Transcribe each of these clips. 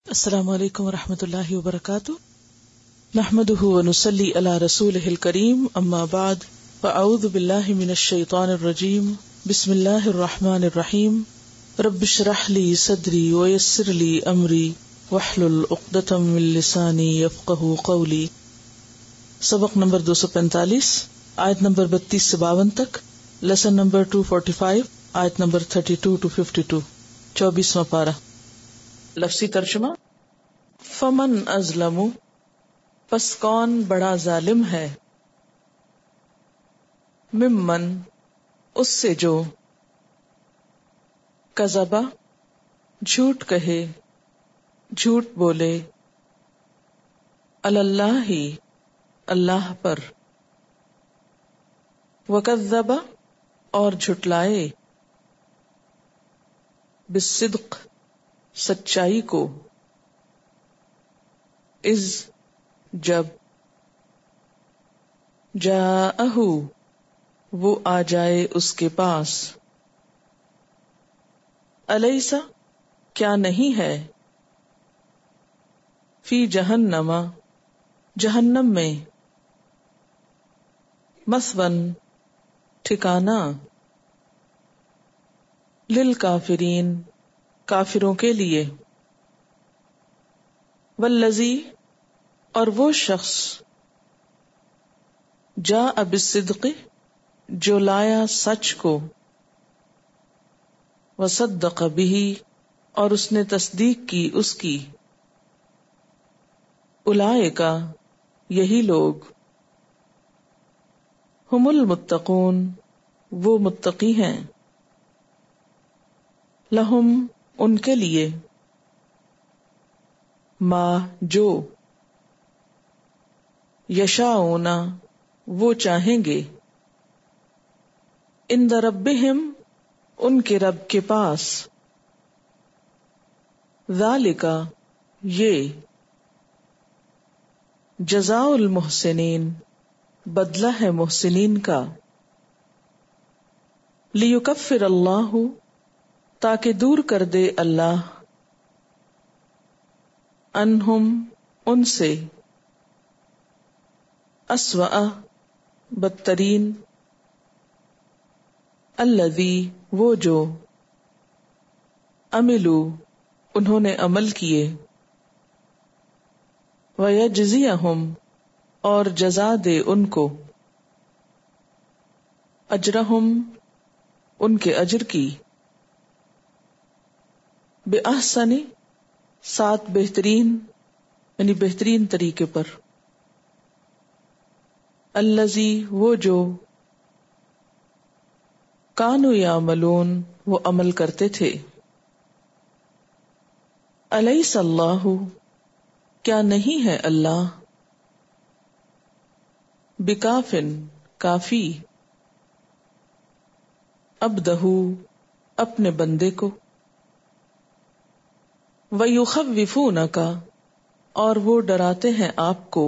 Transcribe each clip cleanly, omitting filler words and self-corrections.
السلام علیکم ورحمۃ اللہ وبرکاتہ، نحمده ونصلی علی رسولہ الکریم، اما بعد فاعوذ باللہ من الشیطان الرجیم، بسم اللہ الرحمن الرحیم، رب اشرح لی صدری ویسر لی امری واحلل عقدۃ من لسانی یفقہوا قولی۔ سبق نمبر 245، آیت نمبر 32 سے 52 تک، لیسن نمبر 245، آیت نمبر 32 to 52، 24واں پارہ۔ لفظی ترجمہ: فمن ازلم، پس کون بڑا ظالم ہے، ممن، اس سے جو، کذبا، جھوٹ کہے، جھوٹ بولے، اللہ، اللہ پر، وکذب، اور جھٹلائے، بالصدق، سچائی کو، اذ، جب، جاءہ، وہ آ جائے اس کے پاس، الیس، کیا نہیں ہے، فی جہنم، جہنم میں، مثون، ٹھکانہ، للکافرین، کافروں کے لیے، والذی، اور وہ شخص، جاء بالصدق، جو لایا سچ کو، وصدق بہ، اور اس نے تصدیق کی اس کی، اولئک، یہی لوگ، ہم المتقون، وہ متقی ہیں، لہم، ان کے لیے، ما، جو، یشاؤون، وہ چاہیں گے، عند ربہم، ان کے رب کے پاس، ذالک، یہ، جزاء المحسنین، بدلہ ہے محسنین کا، لیکفر اللہ، تاکہ دور کر دے اللہ، عنہم، ان سے، اسوأ، بدترین، الذی، وہ جو، عملوا، انہوں نے عمل کیے، ویجزیہم، اور جزا دے ان کو، اجرہم، ان کے اجر کی، بأحسن، ساتھ بہترین، یعنی بہترین طریقے پر، الذی، وہ جو، کانوا یعملون، وہ عمل کرتے تھے، الیس اللہ، کیا نہیں ہے اللہ، بکافن، کافی، عبدہ، اپنے بندے کو، ویخوفونک، اور وہ ڈراتے ہیں آپ کو،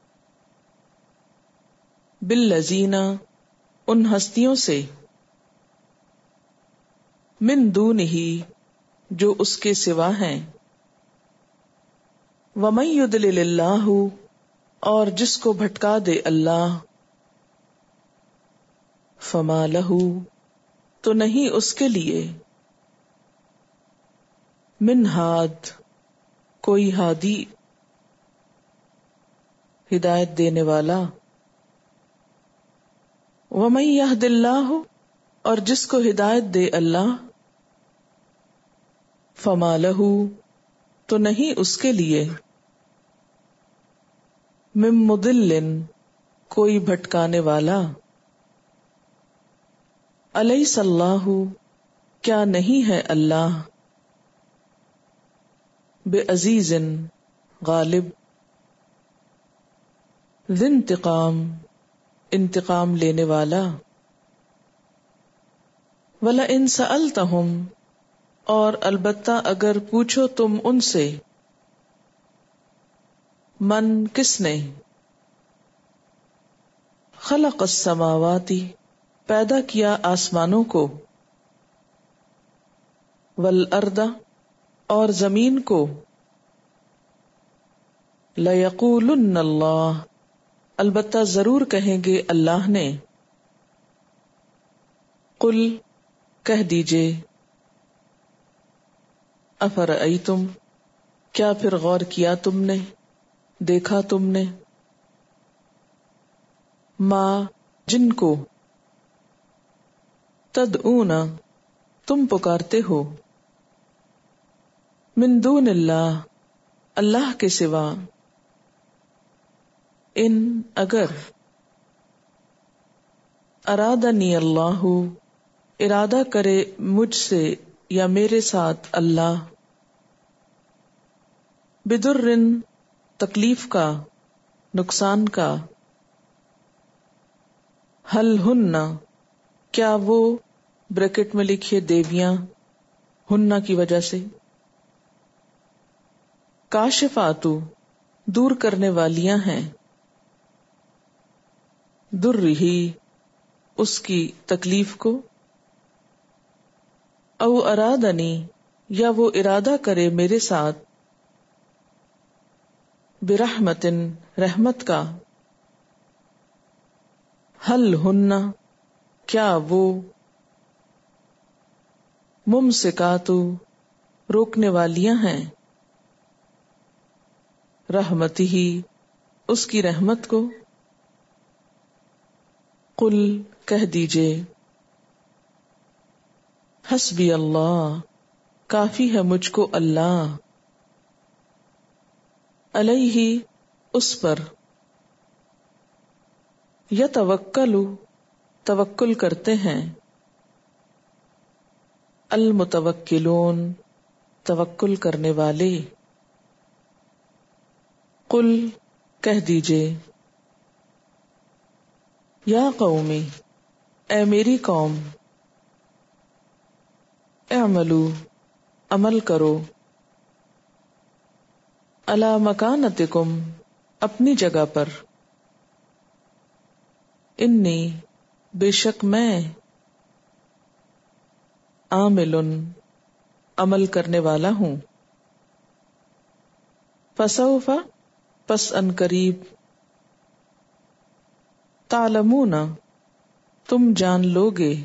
بالذین، ان ہستیوں سے، من دونہ، جو اس کے سوا ہیں، ومن یضلل اللہ، اور جس کو بھٹکا دے اللہ، فما لہ، تو نہیں اس کے لیے، من ہاد، کوئی ہادی، ہدایت دینے والا، ومن یہد اللہ، اور جس کو ہدایت دے اللہ، فما لہ، تو نہیں اس کے لیے، من مضل، کوئی بھٹکانے والا، الیس اللہ، کیا نہیں ہے اللہ، بعزیز، غالب، ذی انتقام، انتقام لینے والا، وَلَئِن سَأَلْتَهُمْ، اور البتہ اگر پوچھو تم ان سے، من، کس نے، خلق السماوات، پیدا کیا آسمانوں کو، والارض، اور زمین کو، لَيَقُولُنَّ اللہ، البتہ ضرور کہیں گے اللہ نے. قل، کہہ دیجئے. افرأیتم، کیا پھر غور کیا تم نے، دیکھا تم نے. ما، جن کو. تدعون، تم پکارتے ہو. من دون اللہ، اللہ کے سوا. ان، اگر. ارادنی اللہ، ارادہ کرے مجھ سے یا میرے ساتھ اللہ. بدرن، تکلیف کا، نقصان کا. حل ہن، کیا وہ، بریکٹ میں لکھیے دیویاں، ہننا کی وجہ سے. کاشفاتو، دور کرنے والیاں ہیں. درہی، اس کی تکلیف کو. او ارادنی، یا وہ ارادہ کرے میرے ساتھ. برحمتن، رحمت کا. حل ہننا، کیا وہ. ممسکاتو، روکنے والیاں ہیں. رحمتی ہی، اس کی رحمت کو. قل، کہہ دیجئے. حسبی اللہ، کافی ہے مجھ کو اللہ. علیہ، اس پر. یتوکل، توکل کرتے ہیں. المتوکلون، توکل کرنے والے. قل، کہہ دیجئے. یا قومی، اے میری قوم. اعملوا، عمل کرو. علی مکانتکم، اپنی جگہ پر. انی، بے شک میں. عامل، عمل کرنے والا ہوں. فسوف، پس ان قریب. تعلمون، تم جان لوگے.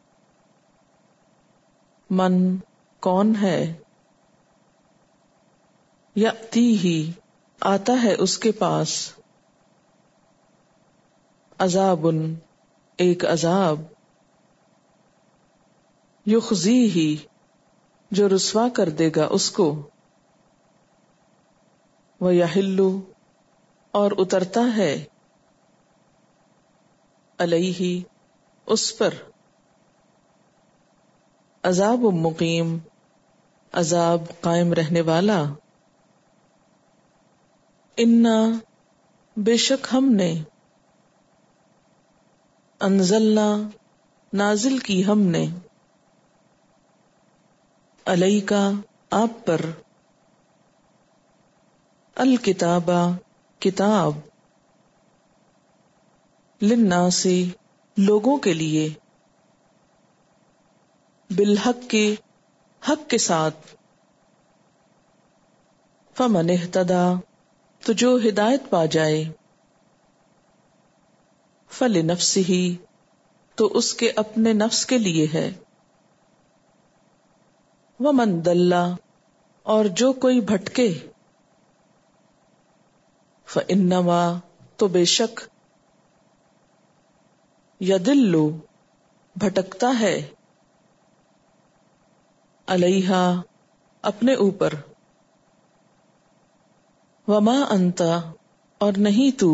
من، کون ہے. یأتیہ، آتا ہے اس کے پاس. عذاب، ایک عذاب. یخزیہ، جو رسوا کر دے گا اس کو. ویحل، اور اترتا ہے. علیہ، اس پر. عذاب مقیم، عذاب قائم رہنے والا. انا، بے شک ہم نے. انزلنا، نازل کی ہم نے. علیکا، آپ پر. الکتابہ، کتاب. للناس، لوگوں کے لیے. بالحق کی، حق کے ساتھ. فمن اہتدی، تو جو ہدایت پا جائے. فلنفسہ، تو اس کے اپنے نفس کے لیے ہے. ومن ضل، اور جو کوئی بھٹکے. فانما، تو بے شک. یضل، بھٹکتا ہے. علیہا، اپنے اوپر. وما انت، اور نہیں تو.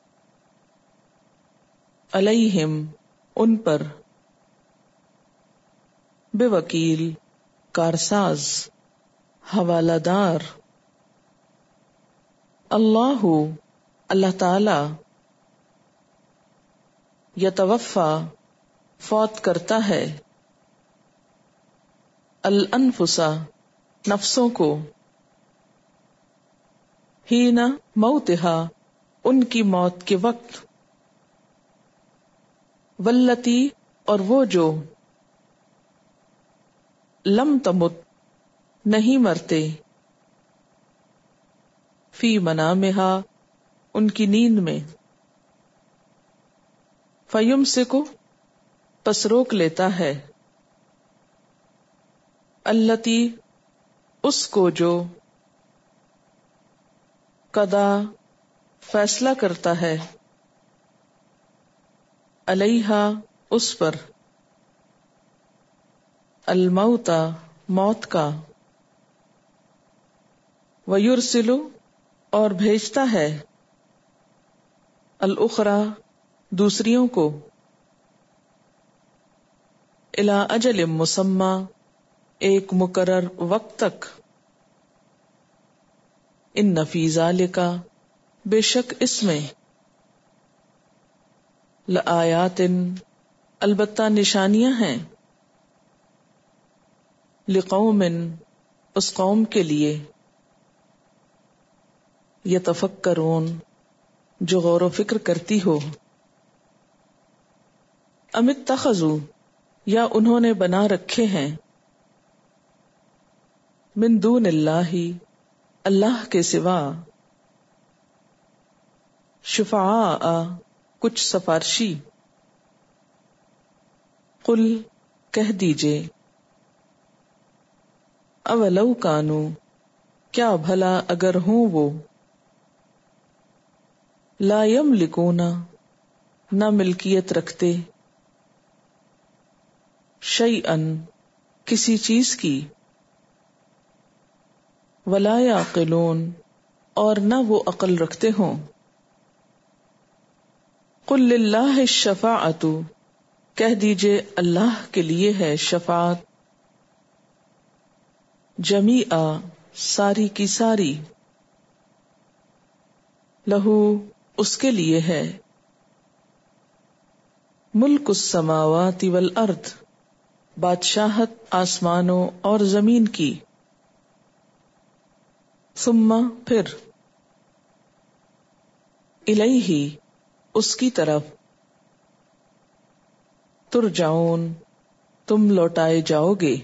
علیہم، ان پر. بوکیل، کارساز، حوالہ دار. اللہ، اللہ تعالی. یتوفی، فوت کرتا ہے. الانفس، نفسوں کو. حین موتہا، ان کی موت کے وقت. والتی، اور وہ جو. لم تمت، نہیں مرتے. فی منامہا ان کی نیند میں، فیمسکو پس روک لیتا ہے، التی اس کو جو، قضا فیصلہ کرتا ہے، علیہا اس پر، الموت موت کا، ویرسل اور بھیجتا ہے، الاخری دوسریوں کو، الی اجل مسمی ایک مقرر وقت تک، ان فی ذالک بے شک اس میں، لآیات البتہ نشانیاں ہیں، لقوم اس قوم کے لیے، یتفکرون جو غور و فکر کرتی ہو، ام اتخذوا یا انہوں نے بنا رکھے ہیں، من دون اللہ اللہ کے سوا، شفعاء کچھ سفارشی، قل کہہ دیجئے، اولو کانو کیا بھلا اگر ہوں وہ، لا یملکون نہ ملکیت رکھتے، شیئا کسی چیز کی، ولا یعقلون اور نہ وہ عقل رکھتے ہوں، قل للہ الشفاعۃ کہہ دیجئے اللہ کے لیے ہے شفاعت، جمیعا ساری کی ساری، لہو اس کے لیے ہے، ملک السماوات والارض بادشاہت آسمانوں اور زمین کی، ثم پھر، الیہ اس کی طرف، ترجعون تم لوٹائے جاؤ گے،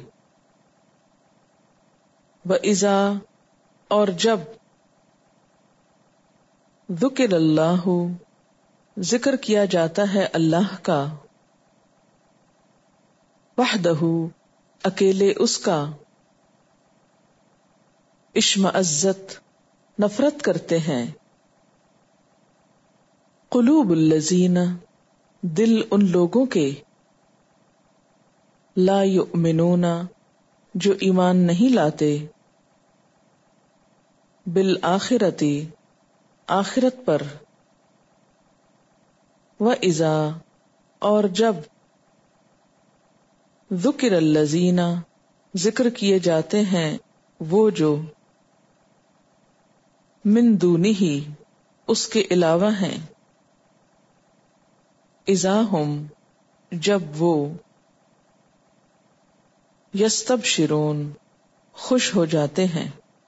وَإِذَا اور جب، ذکر اللہ ذکر کیا جاتا ہے اللہ کا، وحدہ اکیلے اس کا، اشمئزت نفرت کرتے ہیں، قلوب الذین دل ان لوگوں کے، لا یؤمنون جو ایمان نہیں لاتے، بالآخرۃ آخرت پر، وَإِذَا اور جب، ذکر الذین ذکر کیے جاتے ہیں وہ جو، من دونہ اس کے علاوہ ہیں، اذا ہم جب وہ، یستبشرون خوش ہو جاتے ہیں،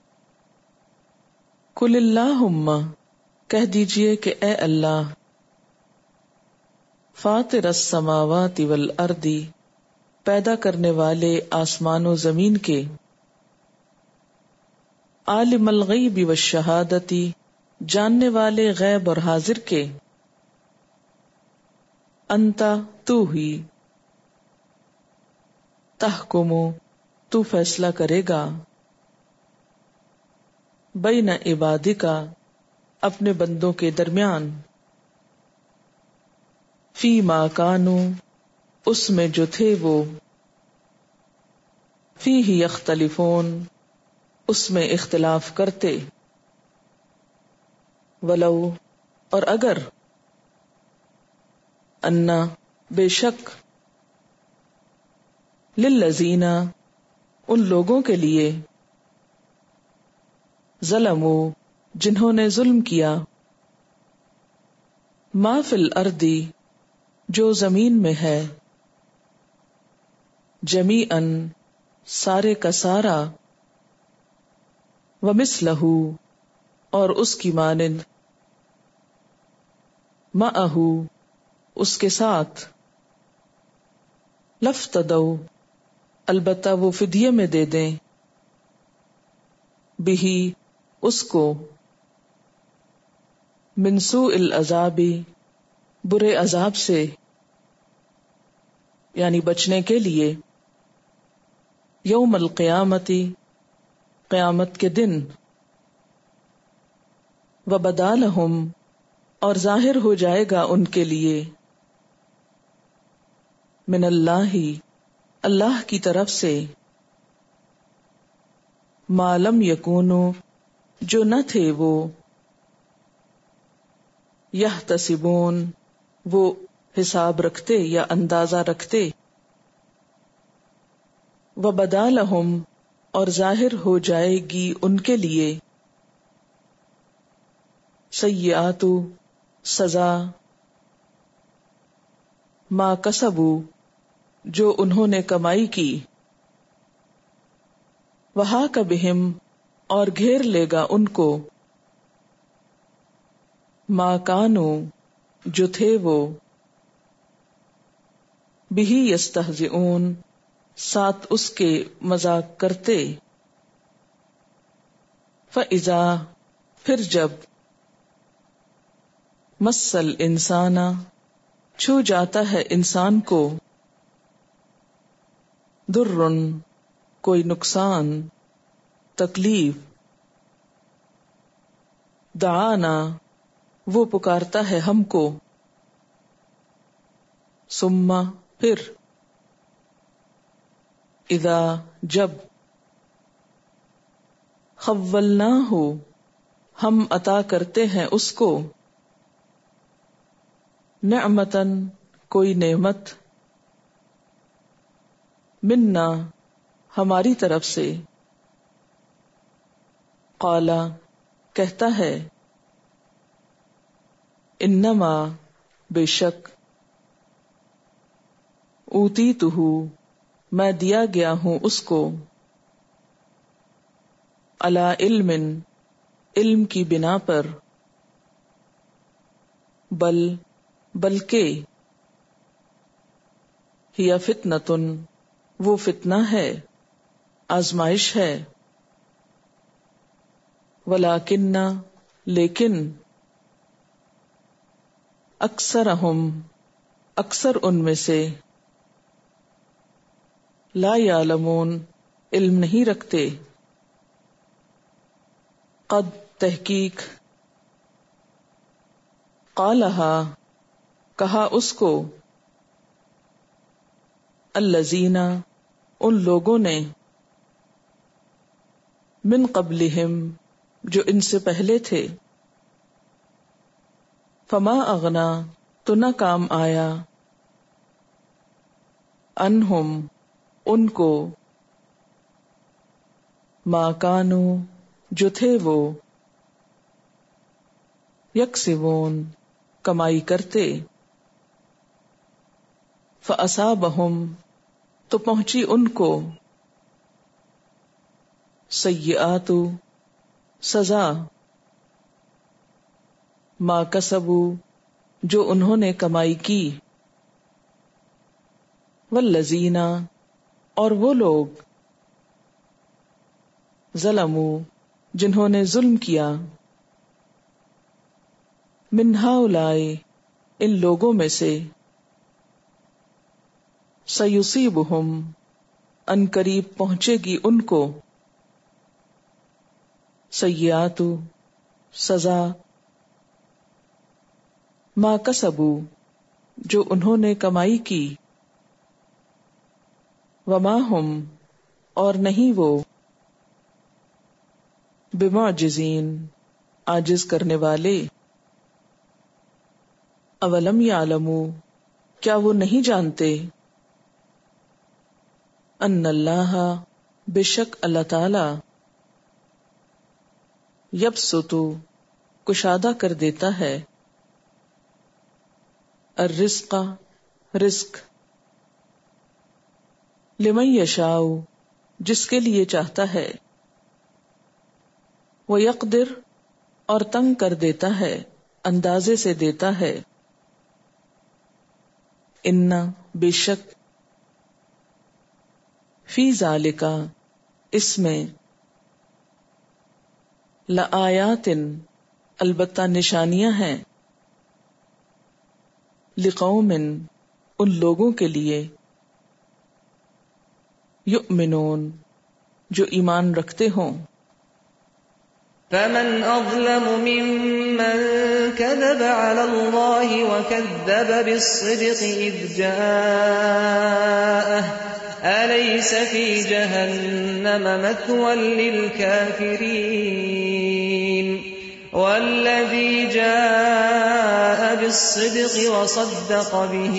قل اللہم کہہ دیجئے کہ اے اللہ، فاطر السماوات والارض پیدا کرنے والے آسمان و زمین کے، عالم الغیب والشہادت جاننے والے غیب اور حاضر کے، انتا تو ہی، تحکم تو فیصلہ کرے گا، بین عبادکا اپنے بندوں کے درمیان، فی ما کانوا اس میں جو تھے وہ، فیہ یختلفون اس میں اختلاف کرتے، ولو اور اگر، انا بے شک، للذین ان لوگوں کے لیے، ظلموا جنہوں نے ظلم کیا، ما فی الارض جو زمین میں ہے، جمیعا سارے کا سارا، ومثلہ اور اس کی مانند، معہ اس کے ساتھ، لفتدوا البتہ وہ فدیے میں دے دیں، بہی اس کو، من سوء العذاب، برے عذاب سے، یعنی بچنے کے لیے، یوم القیامتی، قیامت کے دن، وبدا لہم، اور ظاہر ہو جائے گا ان کے لیے، من اللہ، اللہ کی طرف سے، ما لم یکونوا، جو نہ تھے وہ، یحتسبون، وہ حساب رکھتے یا اندازہ رکھتے، وبدا لہم، اور ظاہر ہو جائے گی ان کے لیے، سیئات، سزا، ما کسبوا، جو انہوں نے کمائی کی، وحاق بہم، اور گھیر لے گا ان کو، ما کانوا، جو تھے وہ، بہی یستہزئون، ساتھ اس کے مذاق کرتے، فَإِذَا، پھر جب، مَسَّ الْإِنسَانَ، چھو جاتا ہے انسان کو، ضرٌ، کوئی نقصان، تکلیف، دعانا، وہ پکارتا ہے ہم کو، ثم، پھر، اذا، جب، خولناہ، ہم عطا کرتے ہیں اس کو، نعمتن، کوئی نعمت، منا، ہماری طرف سے، قالا، کہتا ہے، انما، بے شک، اوتیتہ، میں دیا گیا ہوں اس کو، علی علم، علم کی بنا پر، بلکہ، ہی فتنۃ، وہ فتنہ ہے، آزمائش ہے، ولیکن، لیکن، اکثرہم، اکثر ان میں سے، لا یعلمون، علم نہیں رکھتے، قد، تحقیق، قالہا، کہا اس کو، الذین، ان لوگوں نے، من قبلہم، جو ان سے پہلے تھے، فما اغنا، تو نہ کام آیا، انہم، ان کو، ما کانوا، جو تھے وہ، یکسبون، کمائی کرتے، فاصابہم، تو پہنچی ان کو، سیئات، سزا، ما کسبوا، جو انہوں نے کمائی کی، والذین، اور وہ لوگ، ظلموا، جنہوں نے ظلم کیا، من ہؤلاء، ان لوگوں میں سے، سیصیبہم، ان قریب پہنچے گی ان کو، سیئات، سزا، ما کسبوا، جو انہوں نے کمائی کی، وما ہم، اور نہیں وہ، بمعجزین، عاجز کرنے والے، اولم یعلموا، کیا وہ نہیں جانتے، ان اللہ، بے شک اللہ تعالی، یبسط، کشادہ کر دیتا ہے، الرزق، رزق، لمن یشاء، جس کے لیے چاہتا ہے، ویقدر، اور تنگ کر دیتا ہے، اندازے سے دیتا ہے، ان، بے شک، فی ذالک، اس میں، لآیات، अलबत्ता निशानियां हैं लिक़ौमिन उन लोगों के लिए युमिनून जो ईमान रखते हों। فمن أظلم ممن كذب على الله وكذب بالصدق إذ جاءه أليس في جهنم مثوى للكافرين والذي جاء بالصدق وصدق به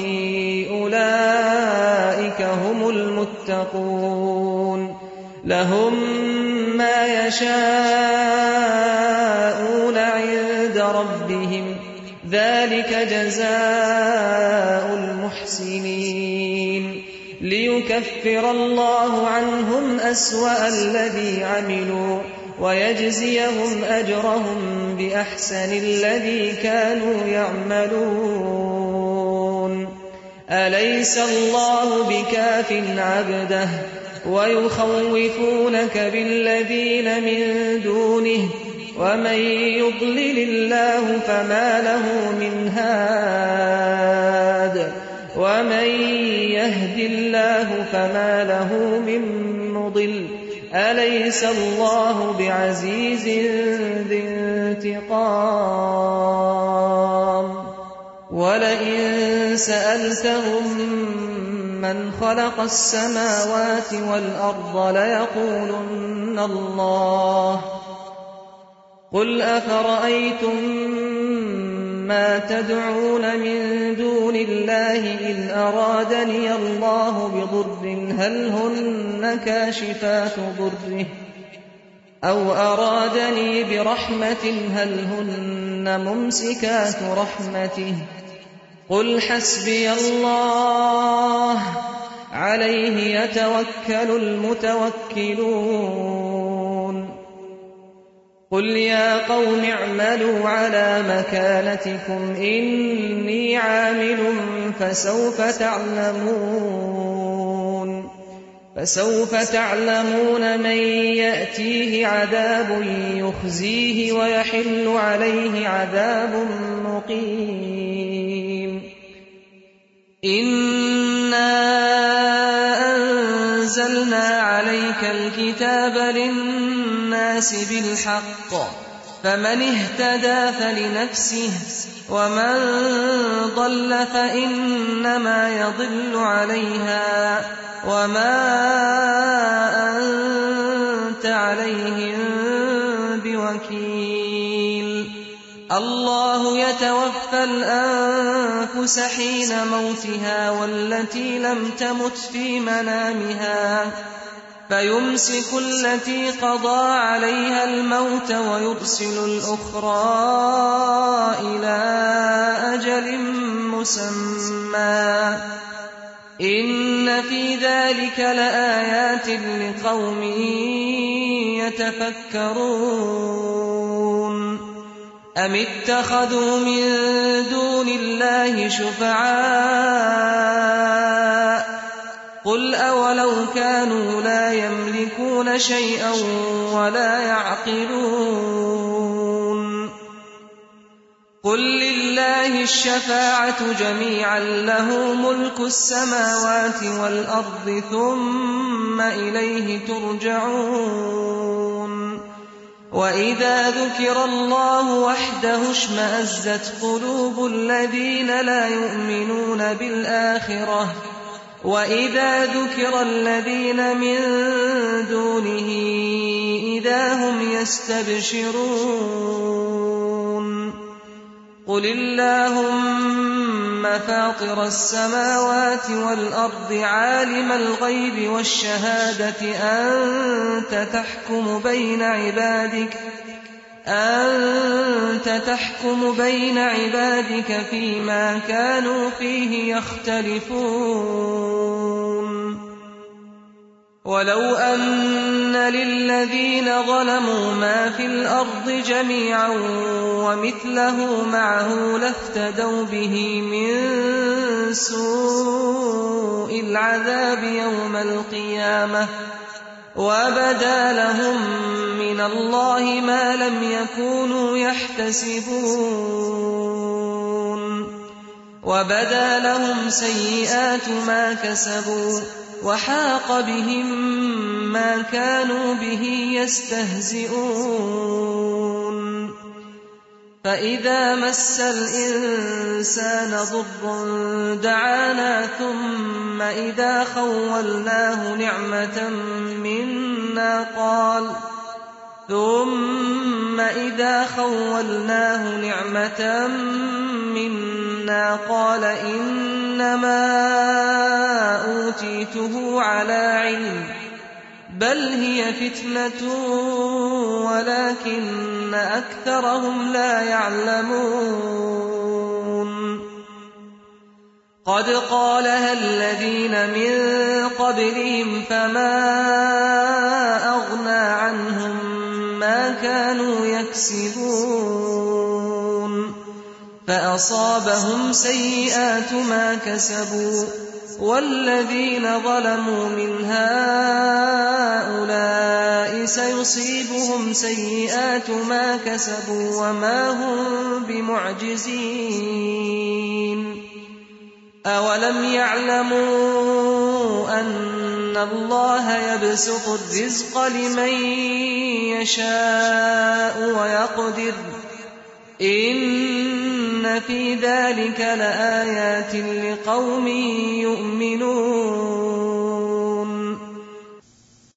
أولئك هم المتقون لهم ما يشاءون عند ربهم ذلك جزاء المحسنين ليكفر الله عنهم أسوأ الذي عملوا ويجزيهم أجرهم بأحسن الذي كانوا يعملون أليس الله بكاف عبده ويخوفونك بالذين من دونه ومن يضلل الله فما له من هاد ومن يهد الله فما له من مضل أليس الله بعزيز ذي انتقام ولئن سألتهم من خلق السماوات والأرض ليقولن الله قل أفرأيتم ما تدعون من دون الله إن أرادني الله بضر هل هن كاشفات ضره أو أرادني برحمة هل هن ممسكات رحمته قل حسبي الله عليه يتوكل المتوكلون قل يا قوم اعملوا على مكانتكم إني عامل فسوف تعلمون من يأتيه عذاب يخزيه ويحل عليه عذاب مقيم إنا أنزلنا عليك الكتاب للناس بالحق فمن اهتدى فلنفسه ومن ضل فإنما يضل عليها وما أنت عليهم بوكيل الله يتوفى الأنفس حين موتها والتي لم تمت في منامها فيمسك التي قضى عليها الموت ويرسل الأخرى إلى أجل مسمى إن في ذلك لآيات لقوم يتفكرون أم اتخذوا من دون الله شفعاء قل أولو كانوا لا يملكون شيئا ولا يعقلون قل لله الشفاعة جميعا له ملك السماوات والأرض ثم إليه ترجعون وإذا ذكر الله وحده اشمأزت قلوب الذين لا يؤمنون بالآخرة وإذا ذكر الذين من دونه إذا هم يستبشرون قل اللهم فاطر السماوات والأرض عالم الغيب والشهادة أنت تحكم بين عبادك فيما كانوا فيه يختلفون ولو أن للذين ظلموا ما في الأرض جميعا ومثله معه لافتدوا به من سوء العذاب يوم القيامة وبدا لهم من الله ما لم يكونوا يحتسبون وبدا لهم سيئات ما كسبوا وحاق بهم ما كانوا به يستهزئون فإذا مس الإنسان ضر دعانا ثم إذا خولناه نعمة منا قال إنما أوتيته على علم بل هي فتنة ولكن أكثرهم لا يعلمون قد قالها الذين من قبلهم فما أغنى عنهم ما كانوا يكسبون فأصابهم سيئات ما كسبوا والذين ظلموا من هؤلاء سيصيبهم سيئات ما كسبوا وما هم بمعجزين أولم يعلموا أن الله يبسط الرزق لمن يشاء ويقدر إن في ذلك لآيات لقوم يؤمنون